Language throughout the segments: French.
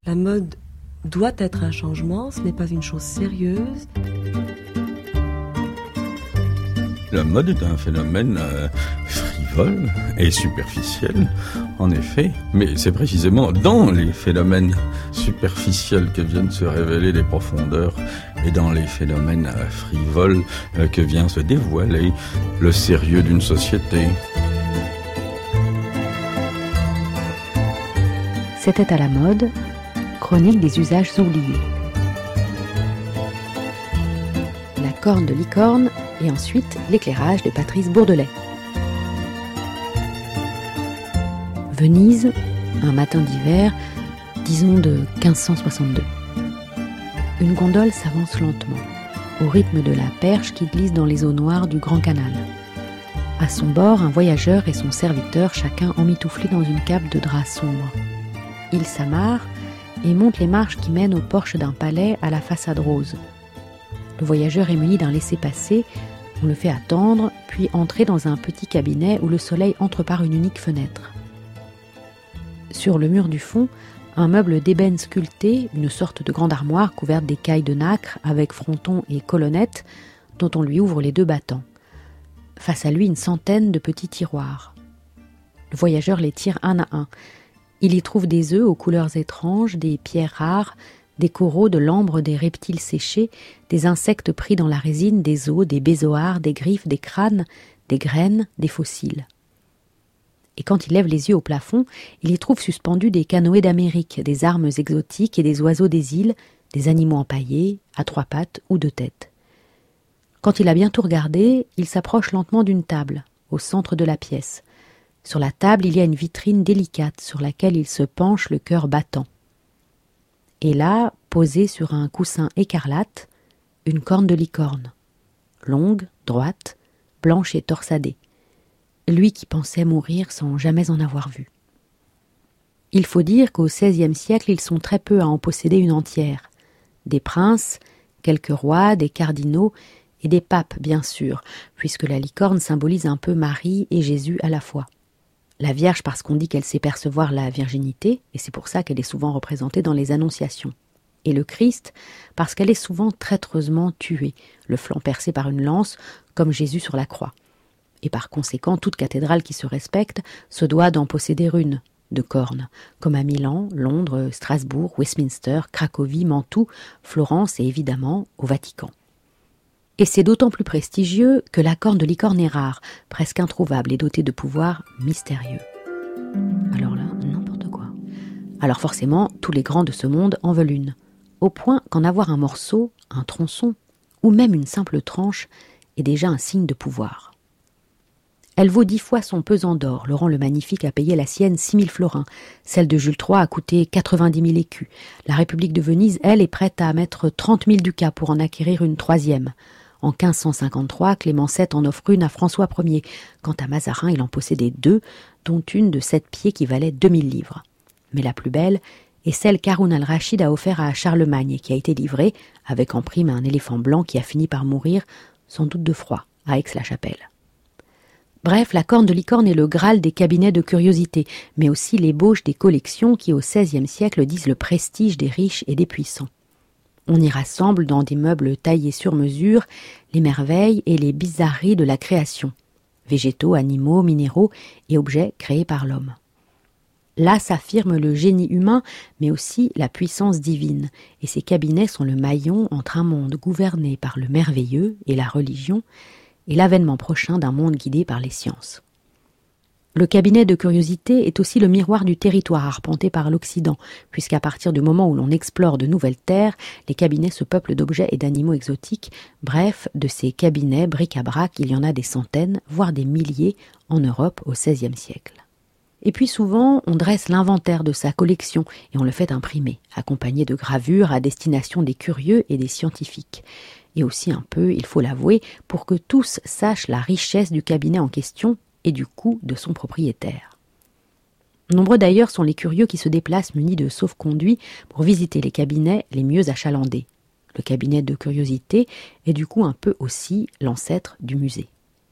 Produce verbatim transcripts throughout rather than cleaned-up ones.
La mode doit être un changement, ce n'est pas une chose sérieuse. La mode est un phénomène euh, frivole et superficiel, en effet. Mais c'est précisément dans les phénomènes superficiels que viennent se révéler les profondeurs et dans les phénomènes euh, frivoles euh, que vient se dévoiler le sérieux d'une société. C'était à la mode, chronique des usages oubliés. La corne de licorne et ensuite l'éclairage de Patrice Bourdelais. Venise, un matin d'hiver, disons de quinze cent soixante-deux. Une gondole s'avance lentement, au rythme de la perche qui glisse dans les eaux noires du Grand Canal. À son bord, un voyageur et son serviteur, chacun emmitouflés dans une cape de drap sombre. Il s'amarre et monte les marches qui mènent au porche d'un palais à la façade rose. Le voyageur est muni d'un laissez-passer, on le fait attendre, puis entrer dans un petit cabinet où le soleil entre par une unique fenêtre. Sur le mur du fond, un meuble d'ébène sculpté, une sorte de grande armoire couverte d'écailles de nacre avec fronton et colonnettes, dont on lui ouvre les deux battants. Face à lui, une centaine de petits tiroirs. Le voyageur les tire un à un. Il y trouve des œufs aux couleurs étranges, des pierres rares, des coraux, de l'ambre, des reptiles séchés, des insectes pris dans la résine, des os, des bézoars, des griffes, des crânes, des graines, des fossiles. Et quand il lève les yeux au plafond, il y trouve suspendus des canoës d'Amérique, des armes exotiques et des oiseaux des îles, des animaux empaillés, à trois pattes ou deux têtes. Quand il a bien tout regardé, il s'approche lentement d'une table, au centre de la pièce. Sur la table, il y a une vitrine délicate sur laquelle il se penche, le cœur battant. Et là, posée sur un coussin écarlate, une corne de licorne, longue, droite, blanche et torsadée. Lui qui pensait mourir sans jamais en avoir vu. Il faut dire qu'au seizième siècle, ils sont très peu à en posséder une entière. Des princes, quelques rois, des cardinaux et des papes, bien sûr, puisque la licorne symbolise un peu Marie et Jésus à la fois. La Vierge parce qu'on dit qu'elle sait percevoir la virginité, et c'est pour ça qu'elle est souvent représentée dans les annonciations. Et le Christ parce qu'elle est souvent traîtreusement tuée, le flanc percé par une lance, comme Jésus sur la croix. Et par conséquent, toute cathédrale qui se respecte se doit d'en posséder une, de cornes, comme à Milan, Londres, Strasbourg, Westminster, Cracovie, Mantoue, Florence et évidemment au Vatican. Et c'est d'autant plus prestigieux que la corne de licorne est rare, presque introuvable et dotée de pouvoirs mystérieux. Alors là, n'importe quoi. Alors forcément, tous les grands de ce monde en veulent une, au point qu'en avoir un morceau, un tronçon, ou même une simple tranche, est déjà un signe de pouvoir. Elle vaut dix fois son pesant d'or. Laurent le Magnifique a payé la sienne six mille florins. Celle de Jules trois a coûté quatre-vingt-dix mille écus. La République de Venise, elle, est prête à mettre trente mille ducats pour en acquérir une troisième. En quinze cent cinquante-trois, Clément sept en offre une à François Ier. Quant à Mazarin, il en possédait deux, dont une de sept pieds qui valait deux mille livres. Mais la plus belle est celle qu'Haroun al-Rachid a offert à Charlemagne et qui a été livrée, avec en prime un éléphant blanc qui a fini par mourir, sans doute de froid, à Aix-la-Chapelle. Bref, la corne de licorne est le Graal des cabinets de curiosité, mais aussi l'ébauche des collections qui, au seizième siècle, disent le prestige des riches et des puissants. On y rassemble dans des meubles taillés sur mesure les merveilles et les bizarreries de la création, végétaux, animaux, minéraux et objets créés par l'homme. Là s'affirme le génie humain, mais aussi la puissance divine, et ces cabinets sont le maillon entre un monde gouverné par le merveilleux et la religion, et l'avènement prochain d'un monde guidé par les sciences. Le cabinet de curiosité est aussi le miroir du territoire arpenté par l'Occident, puisqu'à partir du moment où l'on explore de nouvelles terres, les cabinets se peuplent d'objets et d'animaux exotiques. Bref, de ces cabinets bric-à-brac, il y en a des centaines, voire des milliers, en Europe au seizième siècle. Et puis souvent, on dresse l'inventaire de sa collection et on le fait imprimer, accompagné de gravures à destination des curieux et des scientifiques. Et aussi un peu, il faut l'avouer, pour que tous sachent la richesse du cabinet en question et du coût de son propriétaire. Nombreux d'ailleurs sont les curieux qui se déplacent munis de sauf-conduits pour visiter les cabinets les mieux achalandés. Le cabinet de curiosité est du coup un peu aussi l'ancêtre du musée.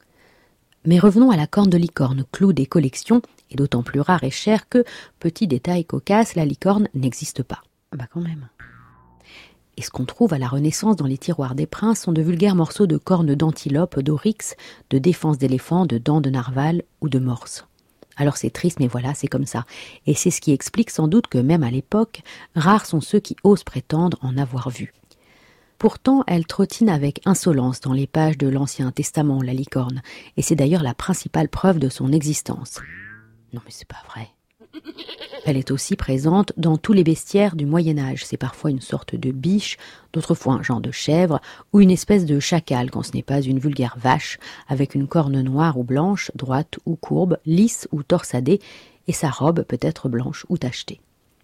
Mais revenons à la corne de licorne, clou des collections, et d'autant plus rare et cher que, petit détail cocasse, la licorne n'existe pas. Ah bah quand même. Et ce qu'on trouve à la Renaissance dans les tiroirs des princes sont de vulgaires morceaux de cornes d'antilope, d'oryx, de défense d'éléphant, de dents de narval ou de morse. Alors c'est triste, mais voilà, c'est comme ça. Et c'est ce qui explique sans doute que même à l'époque, rares sont ceux qui osent prétendre en avoir vu. Pourtant, elle trottine avec insolence dans les pages de l'Ancien Testament, la licorne, et c'est d'ailleurs la principale preuve de son existence. Non mais c'est pas vrai. Elle est aussi présente dans tous les bestiaires du Moyen-Âge. C'est parfois une sorte de biche, d'autres fois un genre de chèvre, ou une espèce de chacal quand ce n'est pas une vulgaire vache, avec une corne noire ou blanche, droite ou courbe, lisse ou torsadée, et sa robe peut être blanche ou tachetée.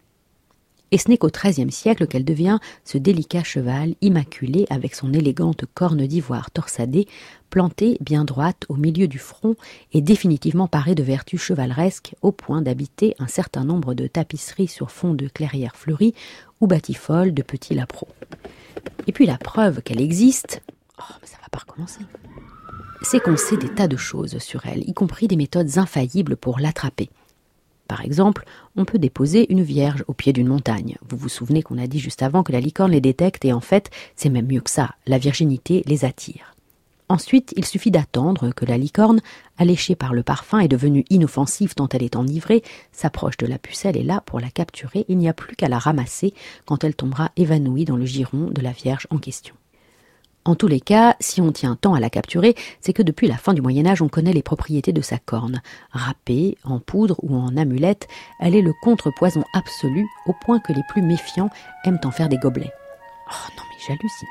Et ce n'est qu'au treizième siècle qu'elle devient ce délicat cheval immaculé avec son élégante corne d'ivoire torsadée, plantée bien droite au milieu du front et définitivement parée de vertus chevaleresques au point d'habiter un certain nombre de tapisseries sur fond de clairières fleuries ou batifoles de petits lapereaux. Et puis la preuve qu'elle existe, oh mais ça va pas recommencer, c'est qu'on sait des tas de choses sur elle, y compris des méthodes infaillibles pour l'attraper. Par exemple, on peut déposer une vierge au pied d'une montagne. Vous vous souvenez qu'on a dit juste avant que la licorne les détecte et en fait, c'est même mieux que ça, la virginité les attire. Ensuite, il suffit d'attendre que la licorne, alléchée par le parfum et devenue inoffensive tant elle est enivrée, s'approche de la pucelle et là, pour la capturer, il n'y a plus qu'à la ramasser quand elle tombera évanouie dans le giron de la vierge en question. En tous les cas, si on tient tant à la capturer, c'est que depuis la fin du Moyen-Âge, on connaît les propriétés de sa corne. Râpée, en poudre ou en amulette, elle est le contrepoison absolu, au point que les plus méfiants aiment en faire des gobelets. Oh non mais j'hallucine.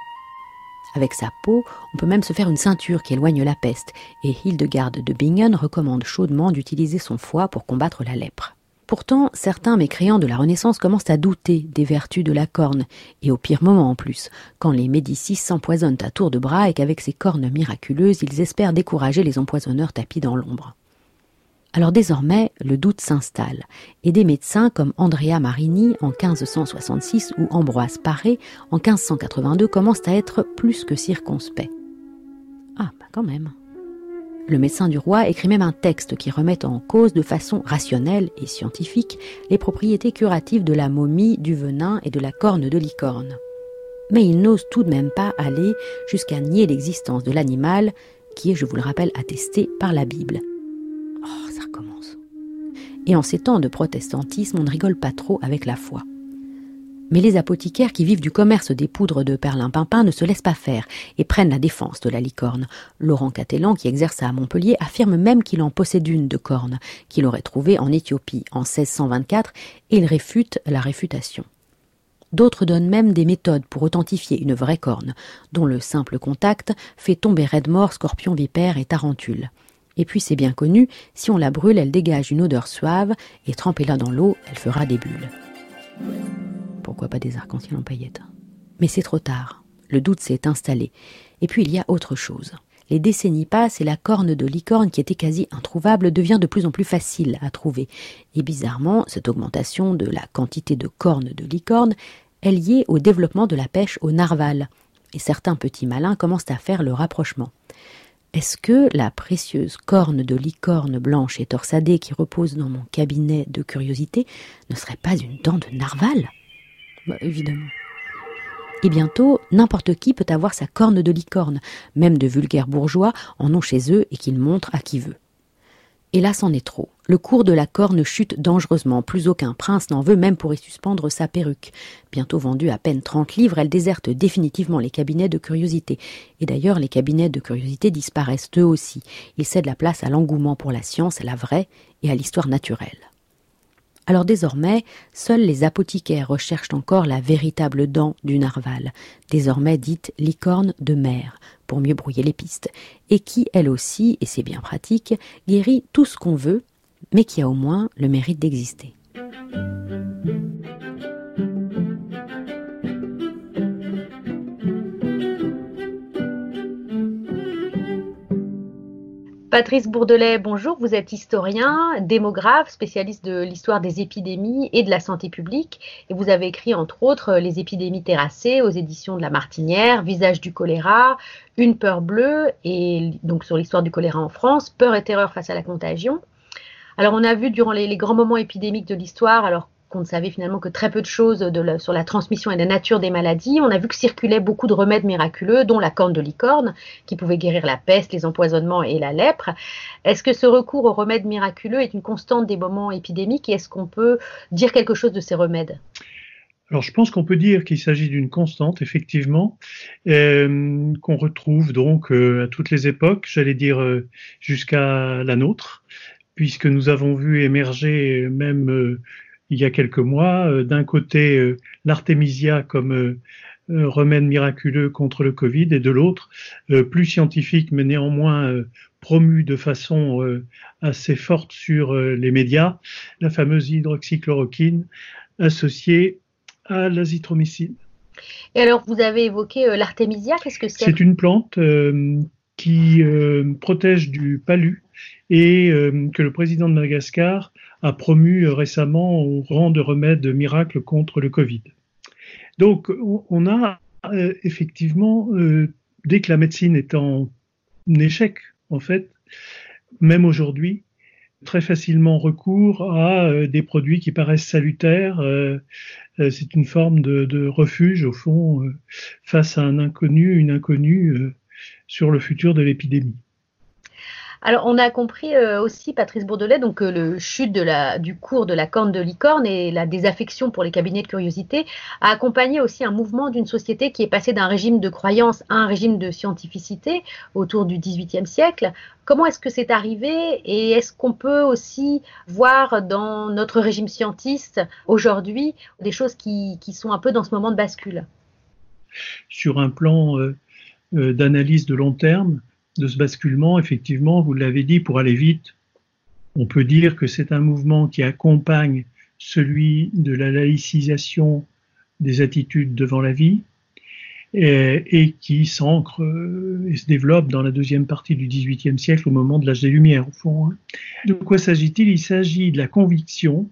Avec sa peau, on peut même se faire une ceinture qui éloigne la peste, et Hildegarde de Bingen recommande chaudement d'utiliser son foie pour combattre la lèpre. Pourtant, certains mécréants de la Renaissance commencent à douter des vertus de la corne, et au pire moment en plus, quand les Médicis s'empoisonnent à tour de bras et qu'avec ces cornes miraculeuses, ils espèrent décourager les empoisonneurs tapis dans l'ombre. Alors désormais, le doute s'installe, et des médecins comme Andrea Marini en quinze cent soixante-six ou Ambroise Paré en quinze cent quatre-vingt-deux commencent à être plus que circonspects. Ah, bah quand même. Le médecin du roi écrit même un texte qui remet en cause de façon rationnelle et scientifique les propriétés curatives de la momie, du venin et de la corne de licorne. Mais il n'ose tout de même pas aller jusqu'à nier l'existence de l'animal qui est, je vous le rappelle, attesté par la Bible. Oh, ça recommence. Et en ces temps de protestantisme, on ne rigole pas trop avec la foi. Mais les apothicaires qui vivent du commerce des poudres de perlimpinpin ne se laissent pas faire et prennent la défense de la licorne. Laurent Catelan, qui exerce à Montpellier, affirme même qu'il en possède une de corne, qu'il aurait trouvée en Éthiopie en seize cent vingt-quatre, et il réfute la réfutation. D'autres donnent même des méthodes pour authentifier une vraie corne, dont le simple contact fait tomber raide mort scorpions, vipères et tarentules. Et puis c'est bien connu, si on la brûle, elle dégage une odeur suave, et trempée-la dans l'eau, elle fera des bulles. Pourquoi pas des arcs-en-ciel en paillettes? Mais c'est trop tard, le doute s'est installé. Et puis il y a autre chose. Les décennies passent et la corne de licorne, qui était quasi introuvable, devient de plus en plus facile à trouver. Et bizarrement, cette augmentation de la quantité de cornes de licorne est liée au développement de la pêche au narval. Et certains petits malins commencent à faire le rapprochement. Est-ce que la précieuse corne de licorne blanche et torsadée qui repose dans mon cabinet de curiosité ne serait pas une dent de narval ? Bah, évidemment. Et bientôt, n'importe qui peut avoir sa corne de licorne, même de vulgaires bourgeois en ont chez eux et qu'ils montrent à qui veut. Et là, c'en est trop. Le cours de la corne chute dangereusement. Plus aucun prince n'en veut, même pour y suspendre sa perruque. Bientôt vendue à peine trente livres, elle déserte définitivement les cabinets de curiosité. Et d'ailleurs, les cabinets de curiosité disparaissent eux aussi. Ils cèdent la place à l'engouement pour la science, la vraie, et à l'histoire naturelle. Alors désormais, seuls les apothicaires recherchent encore la véritable dent du narval, désormais dite licorne de mer, pour mieux brouiller les pistes, et qui, elle aussi, et c'est bien pratique, guérit tout ce qu'on veut, mais qui a au moins le mérite d'exister. Patrice Bourdelet, bonjour, vous êtes historien, démographe, spécialiste de l'histoire des épidémies et de la santé publique, et vous avez écrit entre autres Les épidémies terrassées aux éditions de La Martinière, Visage du choléra, Une peur bleue, et donc sur l'histoire du choléra en France, Peur et terreur face à la contagion. Alors on a vu durant les, les grands moments épidémiques de l'histoire, alors qu'on ne savait finalement que très peu de choses de la, sur la transmission et la nature des maladies, on a vu que circulaient beaucoup de remèdes miraculeux, dont la corne de licorne, qui pouvait guérir la peste, les empoisonnements et la lèpre. Est-ce que ce recours aux remèdes miraculeux est une constante des moments épidémiques et est-ce qu'on peut dire quelque chose de ces remèdes ? Alors, je pense qu'on peut dire qu'il s'agit d'une constante, effectivement, euh, qu'on retrouve donc euh, à toutes les époques, j'allais dire euh, jusqu'à la nôtre, puisque nous avons vu émerger, même euh, il y a quelques mois, euh, d'un côté euh, l'artémisia comme euh, euh, remède miraculeux contre le Covid, et de l'autre, euh, plus scientifique, mais néanmoins euh, promu de façon euh, assez forte sur euh, les médias, la fameuse hydroxychloroquine associée à l'azithromycine. Et alors, vous avez évoqué euh, l'artémisia, qu'est-ce que c'est ? C'est une plante euh, qui euh, protège du palu et euh, que le président de Madagascar a promu euh, récemment au rang de remède miracle contre le Covid. Donc, on, on a euh, effectivement, euh, dès que la médecine est en échec, en fait, même aujourd'hui, très facilement recours à euh, des produits qui paraissent salutaires. Euh, euh, c'est une forme de, de refuge, au fond, euh, face à un inconnu, une inconnue euh, sur le futur de l'épidémie. Alors, on a compris euh, aussi, Patrice Bourdelet, donc euh, le chute de la, du cours de la corne de licorne et la désaffection pour les cabinets de curiosité a accompagné aussi un mouvement d'une société qui est passée d'un régime de croyance à un régime de scientificité autour du dix-huitième siècle. Comment est-ce que c'est arrivé et est-ce qu'on peut aussi voir dans notre régime scientiste aujourd'hui des choses qui, qui sont un peu dans ce moment de bascule ? Sur un plan euh, euh, d'analyse de long terme, de ce basculement, effectivement, vous l'avez dit, pour aller vite, on peut dire que c'est un mouvement qui accompagne celui de la laïcisation des attitudes devant la vie et, et qui s'ancre euh, et se développe dans la deuxième partie du dix-huitième siècle, au moment de l'âge des Lumières, au fond. Hein. De quoi s'agit-il ? Il s'agit de la conviction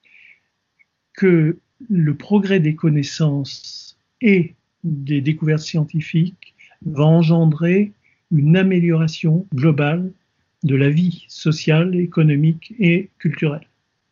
que le progrès des connaissances et des découvertes scientifiques va engendrer une amélioration globale de la vie sociale, économique et culturelle.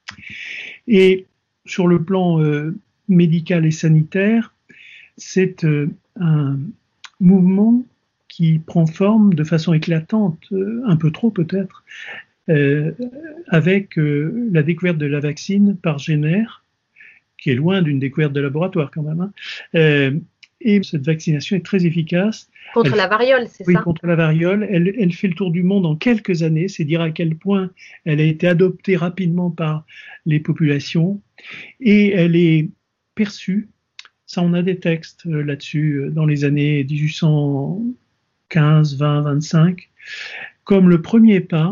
Et sur le plan euh, médical et sanitaire, c'est euh, un mouvement qui prend forme de façon éclatante, euh, un peu trop peut-être, euh, avec euh, la découverte de la vaccine par Jenner, qui est loin d'une découverte de laboratoire quand même, hein, euh, et cette vaccination est très efficace. Contre elle, la variole, c'est oui, ça ? Oui, contre la variole. Elle, elle fait le tour du monde en quelques années. C'est dire à quel point elle a été adoptée rapidement par les populations. Et elle est perçue, ça on a des textes là-dessus, dans les années dix-huit cent quinze, vingt, vingt-cinq, comme le premier pas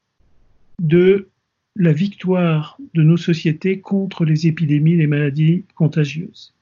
de la victoire de nos sociétés contre les épidémies, les maladies contagieuses.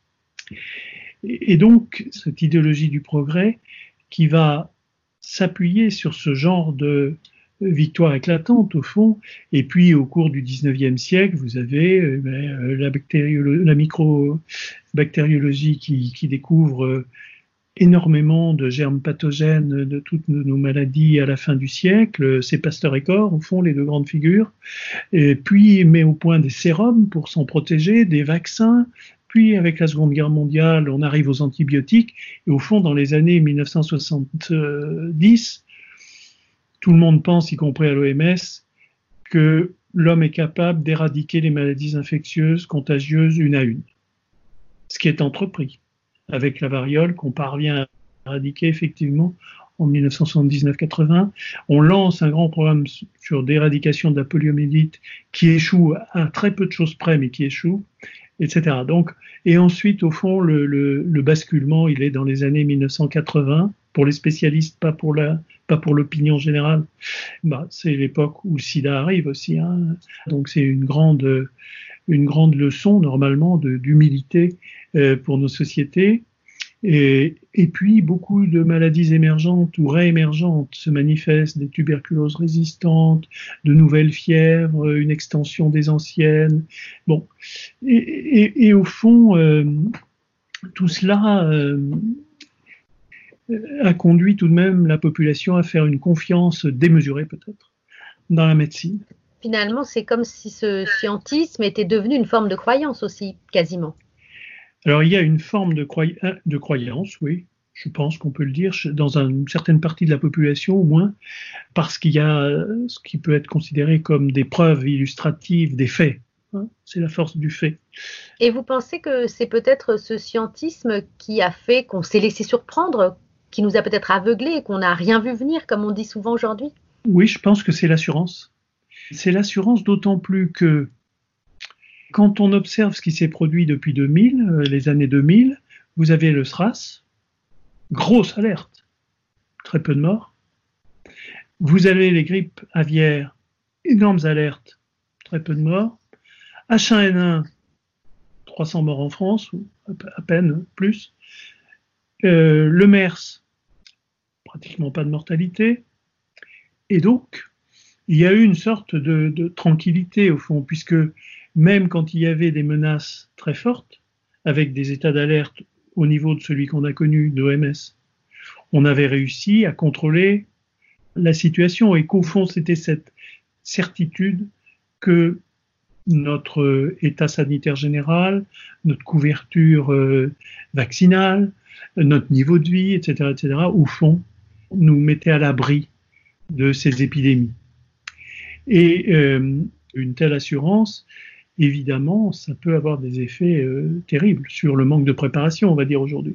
Et donc, cette idéologie du progrès qui va s'appuyer sur ce genre de victoire éclatante, au fond, et puis au cours du dix-neuvième siècle, vous avez euh, ben, la, bactériolo- la microbactériologie qui, qui découvre euh, énormément de germes pathogènes de toutes nos, nos maladies à la fin du siècle. C'est Pasteur et Koch, au fond, les deux grandes figures. Et puis, met au point des sérums pour s'en protéger, des vaccins. Puis, avec la Seconde Guerre mondiale, on arrive aux antibiotiques. Et au fond, dans les années mille neuf cent soixante-dix, tout le monde pense, y compris à l'O M S, que l'homme est capable d'éradiquer les maladies infectieuses, contagieuses, une à une. Ce qui est entrepris avec la variole, qu'on parvient à éradiquer effectivement en mille neuf cent soixante-dix-neuf quatre-vingts. On lance un grand programme sur d'éradication de la poliomyélite qui échoue à très peu de choses près, mais qui échoue, et cetera. Donc, et ensuite, au fond, le, le, le basculement, il est dans les années mille neuf cent quatre-vingts, pour les spécialistes, pas pour la, pas pour l'opinion générale. Bah, c'est l'époque où le sida arrive aussi, hein. Donc c'est une grande, une grande leçon, normalement, de, d'humilité euh, pour nos sociétés. Et, et puis, beaucoup de maladies émergentes ou réémergentes se manifestent, des tuberculoses résistantes, de nouvelles fièvres, une extension des anciennes. Bon, et, et, et au fond, euh, tout cela euh, a conduit tout de même la population à faire une confiance démesurée, peut-être, dans la médecine. Finalement, c'est comme si ce scientisme était devenu une forme de croyance aussi, quasiment. Alors, il y a une forme de, croy... de croyance, oui, je pense qu'on peut le dire, dans une certaine partie de la population au moins, parce qu'il y a ce qui peut être considéré comme des preuves illustratives des faits. Hein, c'est la force du fait. Et vous pensez que c'est peut-être ce scientisme qui a fait qu'on s'est laissé surprendre, qui nous a peut-être aveuglés et qu'on n'a rien vu venir, comme on dit souvent aujourd'hui? Oui, je pense que c'est l'assurance. C'est l'assurance d'autant plus que quand on observe ce qui s'est produit depuis deux mille, les années deux mille, vous avez le SRAS, grosse alerte, très peu de morts. Vous avez les grippes aviaires, énormes alertes, très peu de morts. H un N un, trois cents morts en France, ou à peine plus. Euh, le MERS, pratiquement pas de mortalité. Et donc, il y a eu une sorte de, de tranquillité au fond, puisque même quand il y avait des menaces très fortes, avec des états d'alerte au niveau de celui qu'on a connu de l'O M S, on avait réussi à contrôler la situation et qu'au fond, c'était cette certitude que notre état sanitaire général, notre couverture euh, vaccinale, notre niveau de vie, et cetera, et cetera, au fond, nous mettait à l'abri de ces épidémies. Et euh, une telle assurance, évidemment, ça peut avoir des effets euh, terribles sur le manque de préparation, on va dire aujourd'hui.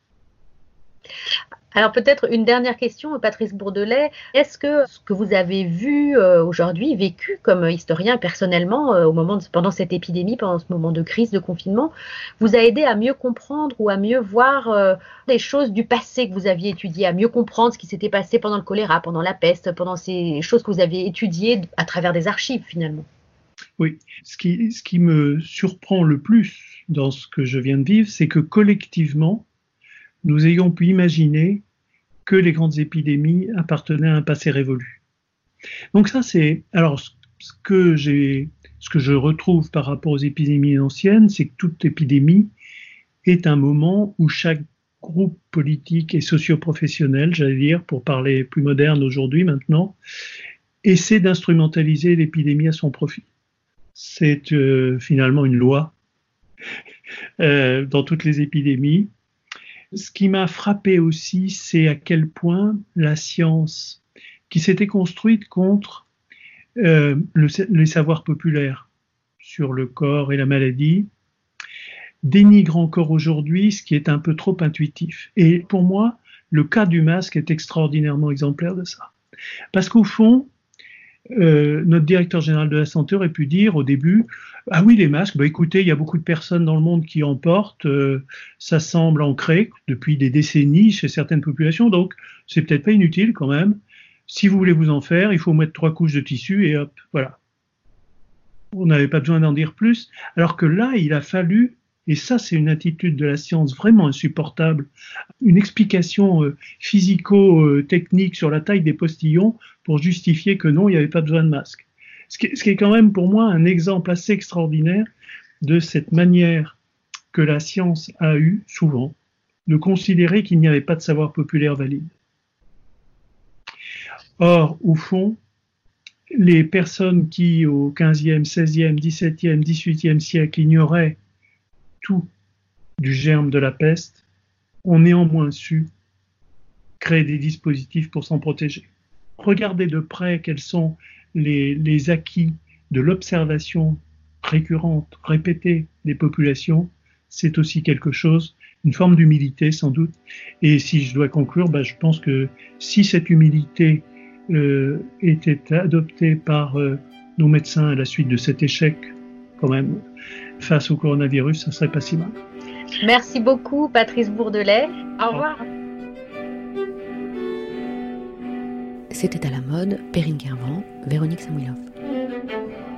Alors peut-être une dernière question, Patrice Bourdelet. Est-ce que ce que vous avez vu euh, aujourd'hui, vécu comme historien personnellement euh, au moment de, pendant cette épidémie, pendant ce moment de crise, de confinement, vous a aidé à mieux comprendre ou à mieux voir euh, des choses du passé que vous aviez étudiées, à mieux comprendre ce qui s'était passé pendant le choléra, pendant la peste, pendant ces choses que vous aviez étudiées à travers des archives finalement? Oui, ce qui, ce qui me surprend le plus dans ce que je viens de vivre, c'est que collectivement, nous ayons pu imaginer que les grandes épidémies appartenaient à un passé révolu. Donc ça, c'est... Alors, ce que j'ai, ce que je retrouve par rapport aux épidémies anciennes, c'est que toute épidémie est un moment où chaque groupe politique et socio-professionnel, j'allais dire, pour parler plus moderne aujourd'hui maintenant, essaie d'instrumentaliser l'épidémie à son profit. C'est euh, finalement une loi euh, dans toutes les épidémies. Ce qui m'a frappé aussi, c'est à quel point la science, qui s'était construite contre euh, le, les savoirs populaires sur le corps et la maladie, dénigre encore aujourd'hui ce qui est un peu trop intuitif. Et pour moi, le cas du masque est extraordinairement exemplaire de ça. Parce qu'au fond, Euh, notre directeur général de la santé aurait pu dire au début « Ah oui, les masques, bah écoutez, il y a beaucoup de personnes dans le monde qui en portent, euh, ça semble ancré depuis des décennies chez certaines populations, donc c'est peut-être pas inutile quand même. Si vous voulez vous en faire, il faut mettre trois couches de tissu et hop, voilà. » On n'avait pas besoin d'en dire plus, alors que là, il a fallu, et ça c'est une attitude de la science vraiment insupportable, une explication euh, physico-technique sur la taille des postillons pour justifier que non, il n'y avait pas besoin de masque. Ce qui, ce qui est quand même pour moi un exemple assez extraordinaire de cette manière que la science a eu souvent de considérer qu'il n'y avait pas de savoir populaire valide. Or, au fond, les personnes qui au quinzième, seizième, dix-septième, dix-huitième siècle ignoraient tout du germe de la peste ont néanmoins su créer des dispositifs pour s'en protéger. Regardez de près quels sont les, les acquis de l'observation récurrente, répétée des populations, c'est aussi quelque chose, une forme d'humilité sans doute. Et si je dois conclure, bah, je pense que si cette humilité euh, était adoptée par euh, nos médecins à la suite de cet échec, quand même, face au coronavirus, ça serait pas si mal. Merci beaucoup, Patrice Bourdelet. Au revoir. C'était à la mode, Perrine Kervran, Véronique Samouilov.